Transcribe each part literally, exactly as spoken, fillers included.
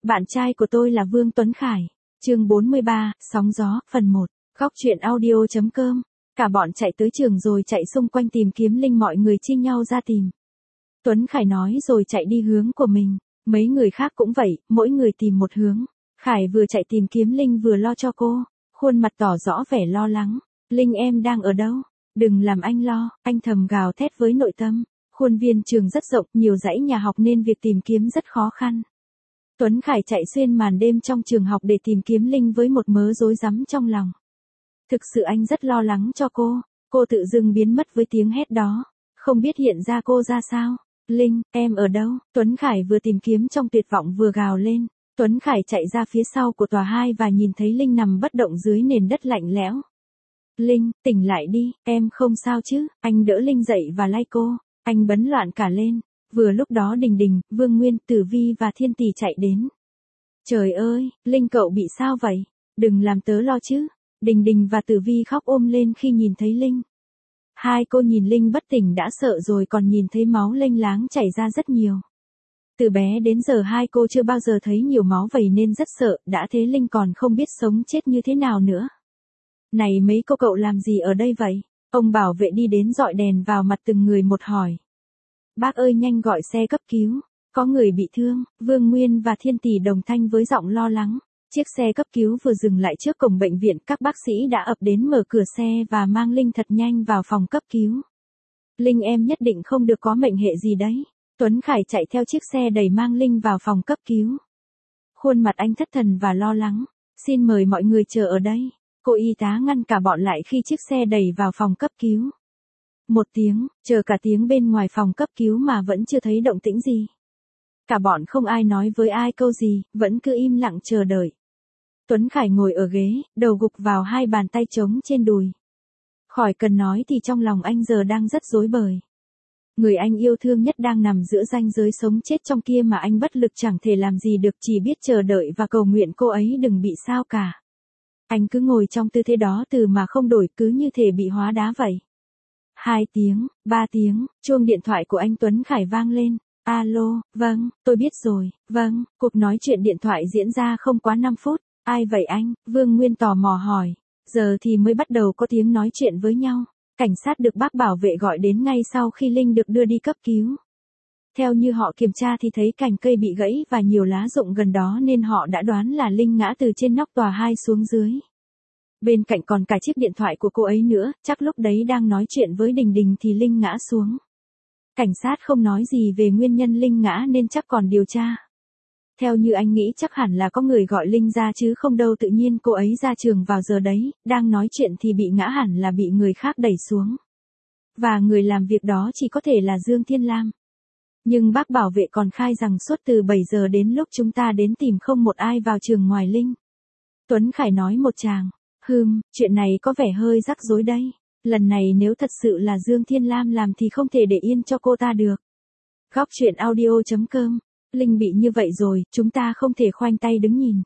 Bạn trai của tôi là Vương Tuấn Khải. Chương bốn mươi ba, Sóng gió, phần một. Góc truyện audio chấm com. Cả bọn chạy tới trường rồi chạy xung quanh tìm kiếm Linh, mọi người chia nhau ra tìm. Tuấn Khải nói rồi chạy đi hướng của mình. Mấy người khác cũng vậy, mỗi người tìm một hướng. Khải vừa chạy tìm kiếm Linh vừa lo cho cô. Khuôn mặt tỏ rõ vẻ lo lắng. Linh em đang ở đâu? Đừng làm anh lo, anh thầm gào thét với nội tâm. Khuôn viên trường rất rộng, nhiều dãy nhà học nên việc tìm kiếm rất khó khăn. Tuấn Khải chạy xuyên màn đêm trong trường học để tìm kiếm Linh với một mớ rối rắm trong lòng. Thực sự anh rất lo lắng cho cô, cô tự dưng biến mất với tiếng hét đó, không biết hiện ra cô ra sao. Linh, em ở đâu? Tuấn Khải vừa tìm kiếm trong tuyệt vọng vừa gào lên. Tuấn Khải chạy ra phía sau của tòa hai và nhìn thấy Linh nằm bất động dưới nền đất lạnh lẽo. Linh, tỉnh lại đi, em không sao chứ? Anh đỡ Linh dậy và lay cô, anh bấn loạn cả lên. Vừa lúc đó Đình Đình, Vương Nguyên, Tử Vi và Thiên Tỷ chạy đến. Trời ơi, Linh cậu bị sao vậy? Đừng làm tớ lo chứ. Đình Đình và Tử Vi khóc ôm lên khi nhìn thấy Linh. Hai cô nhìn Linh bất tỉnh đã sợ rồi còn nhìn thấy máu lênh láng chảy ra rất nhiều. Từ bé đến giờ hai cô chưa bao giờ thấy nhiều máu vậy nên rất sợ, đã thế Linh còn không biết sống chết như thế nào nữa. Này mấy cô cậu làm gì ở đây vậy? Ông bảo vệ đi đến dọi đèn vào mặt từng người một hỏi. Bác ơi nhanh gọi xe cấp cứu, có người bị thương. Vương Nguyên và Thiên Tỷ đồng thanh với giọng lo lắng. Chiếc xe cấp cứu vừa dừng lại trước cổng bệnh viện, các bác sĩ đã ập đến mở cửa xe và mang Linh thật nhanh vào phòng cấp cứu. Linh em nhất định không được có mệnh hệ gì đấy. Tuấn Khải chạy theo chiếc xe đẩy mang Linh vào phòng cấp cứu. Khuôn mặt anh thất thần và lo lắng. Xin mời mọi người chờ ở đây. Cô y tá ngăn cả bọn lại khi chiếc xe đẩy vào phòng cấp cứu. Một tiếng, chờ cả tiếng bên ngoài phòng cấp cứu mà vẫn chưa thấy động tĩnh gì. Cả bọn không ai nói với ai câu gì, vẫn cứ im lặng chờ đợi. Tuấn Khải ngồi ở ghế, đầu gục vào hai bàn tay trống trên đùi. Khỏi cần nói thì trong lòng anh giờ đang rất rối bời. Người anh yêu thương nhất đang nằm giữa ranh giới sống chết trong kia mà anh bất lực chẳng thể làm gì được, chỉ biết chờ đợi và cầu nguyện cô ấy đừng bị sao cả. Anh cứ ngồi trong tư thế đó từ mà không đổi, cứ như thể bị hóa đá vậy. Hai tiếng, ba tiếng, chuông điện thoại của anh Tuấn Khải vang lên. Alo, vâng, tôi biết rồi, vâng. Cuộc nói chuyện điện thoại diễn ra không quá năm phút. Ai vậy anh? Vương Nguyên tò mò hỏi. Giờ thì mới bắt đầu có tiếng nói chuyện với nhau. Cảnh sát được bác bảo vệ gọi đến ngay sau khi Linh được đưa đi cấp cứu. Theo như họ kiểm tra thì thấy cành cây bị gãy và nhiều lá rụng gần đó nên họ đã đoán là Linh ngã từ trên nóc tòa hai xuống dưới. Bên cạnh còn cả chiếc điện thoại của cô ấy nữa, chắc lúc đấy đang nói chuyện với Đình Đình thì Linh ngã xuống. Cảnh sát không nói gì về nguyên nhân Linh ngã nên chắc còn điều tra. Theo như anh nghĩ chắc hẳn là có người gọi Linh ra chứ không đâu tự nhiên cô ấy ra trường vào giờ đấy, đang nói chuyện thì bị ngã hẳn là bị người khác đẩy xuống. Và người làm việc đó chỉ có thể là Dương Thiên Lam. Nhưng bác bảo vệ còn khai rằng suốt từ bảy giờ đến lúc chúng ta đến tìm không một ai vào trường ngoài Linh. Tuấn Khải nói một tràng. Hừm, chuyện này có vẻ hơi rắc rối đây. Lần này nếu thật sự là Dương Thiên Lam làm thì không thể để yên cho cô ta được. Góc truyện audio chấm com. Linh bị như vậy rồi, chúng ta không thể khoanh tay đứng nhìn.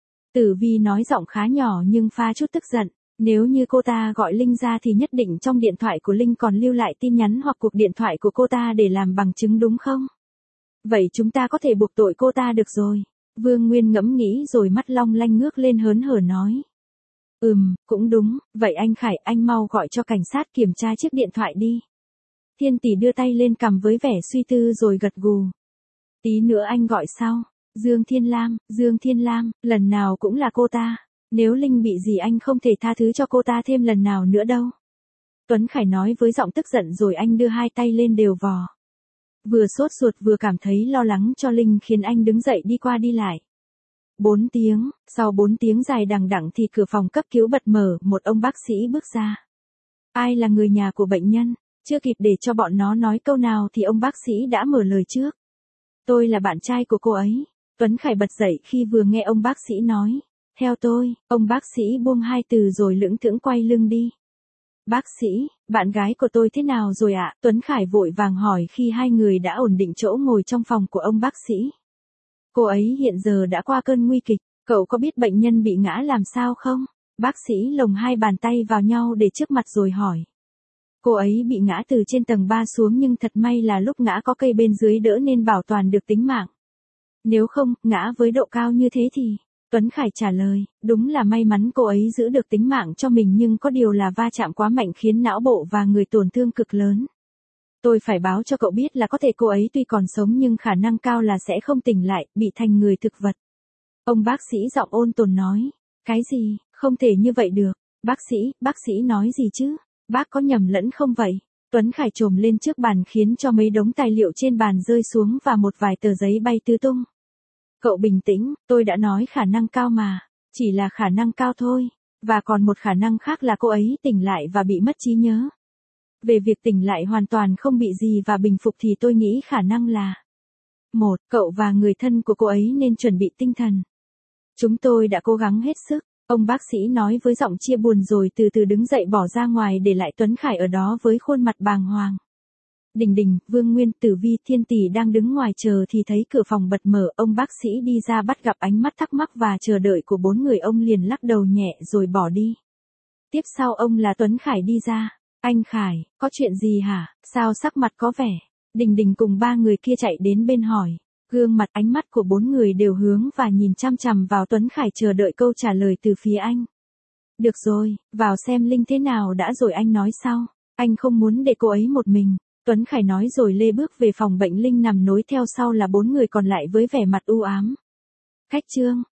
Tử Vi nói giọng khá nhỏ nhưng pha chút tức giận. Nếu như cô ta gọi Linh ra thì nhất định trong điện thoại của Linh còn lưu lại tin nhắn hoặc cuộc điện thoại của cô ta để làm bằng chứng đúng không? Vậy chúng ta có thể buộc tội cô ta được rồi. Vương Nguyên ngẫm nghĩ rồi mắt long lanh ngước lên hớn hở nói. Ừm, cũng đúng, vậy anh Khải anh mau gọi cho cảnh sát kiểm tra chiếc điện thoại đi. Thiên Tỷ đưa tay lên cằm với vẻ suy tư rồi gật gù. Tí nữa anh gọi sau. Dương Thiên Lam, Dương Thiên Lam, lần nào cũng là cô ta. Nếu Linh bị gì anh không thể tha thứ cho cô ta thêm lần nào nữa đâu. Tuấn Khải nói với giọng tức giận rồi anh đưa hai tay lên đều vò. Vừa sốt ruột vừa cảm thấy lo lắng cho Linh khiến anh đứng dậy đi qua đi lại. Bốn tiếng, sau bốn tiếng dài đằng đẵng thì cửa phòng cấp cứu bật mở, một ông bác sĩ bước ra. Ai là người nhà của bệnh nhân? Chưa kịp để cho bọn nó nói câu nào thì ông bác sĩ đã mở lời trước. Tôi là bạn trai của cô ấy. Tuấn Khải bật dậy khi vừa nghe ông bác sĩ nói. Theo tôi, ông bác sĩ buông hai từ rồi lững thững quay lưng đi. Bác sĩ, bạn gái của tôi thế nào rồi ạ? Tuấn Khải vội vàng hỏi khi hai người đã ổn định chỗ ngồi trong phòng của ông bác sĩ. Cô ấy hiện giờ đã qua cơn nguy kịch, cậu có biết bệnh nhân bị ngã làm sao không? Bác sĩ lồng hai bàn tay vào nhau để trước mặt rồi hỏi. Cô ấy bị ngã từ trên tầng ba xuống nhưng thật may là lúc ngã có cây bên dưới đỡ nên bảo toàn được tính mạng. Nếu không, ngã với độ cao như thế thì... Tuấn Khải trả lời, đúng là may mắn cô ấy giữ được tính mạng cho mình nhưng có điều là va chạm quá mạnh khiến não bộ và người tổn thương cực lớn. Tôi phải báo cho cậu biết là có thể cô ấy tuy còn sống nhưng khả năng cao là sẽ không tỉnh lại, bị thành người thực vật. Ông bác sĩ giọng ôn tồn nói, cái gì, không thể như vậy được. Bác sĩ, bác sĩ nói gì chứ? Bác có nhầm lẫn không vậy? Tuấn Khải trồm lên trước bàn khiến cho mấy đống tài liệu trên bàn rơi xuống và một vài tờ giấy bay tứ tung. Cậu bình tĩnh, tôi đã nói khả năng cao mà, chỉ là khả năng cao thôi, và còn một khả năng khác là cô ấy tỉnh lại và bị mất trí nhớ. Về việc tỉnh lại hoàn toàn không bị gì và bình phục thì tôi nghĩ khả năng là một, cậu và người thân của cô ấy nên chuẩn bị tinh thần. Chúng tôi đã cố gắng hết sức, ông bác sĩ nói với giọng chia buồn rồi từ từ đứng dậy bỏ ra ngoài để lại Tuấn Khải ở đó với khuôn mặt bàng hoàng. Đình Đình, Vương Nguyên, Tử Vi, Thiên Tỷ đang đứng ngoài chờ thì thấy cửa phòng bật mở, ông bác sĩ đi ra bắt gặp ánh mắt thắc mắc và chờ đợi của bốn người ông liền lắc đầu nhẹ rồi bỏ đi. Tiếp sau ông là Tuấn Khải đi ra. Anh Khải, có chuyện gì hả? Sao sắc mặt có vẻ? Đình Đình cùng ba người kia chạy đến bên hỏi. Gương mặt ánh mắt của bốn người đều hướng và nhìn chăm chằm vào Tuấn Khải chờ đợi câu trả lời từ phía anh. Được rồi, vào xem Linh thế nào đã rồi anh nói sau. Anh không muốn để cô ấy một mình. Tuấn Khải nói rồi lê bước về phòng bệnh. Linh nằm nối theo sau là bốn người còn lại với vẻ mặt u ám. Khách Trương,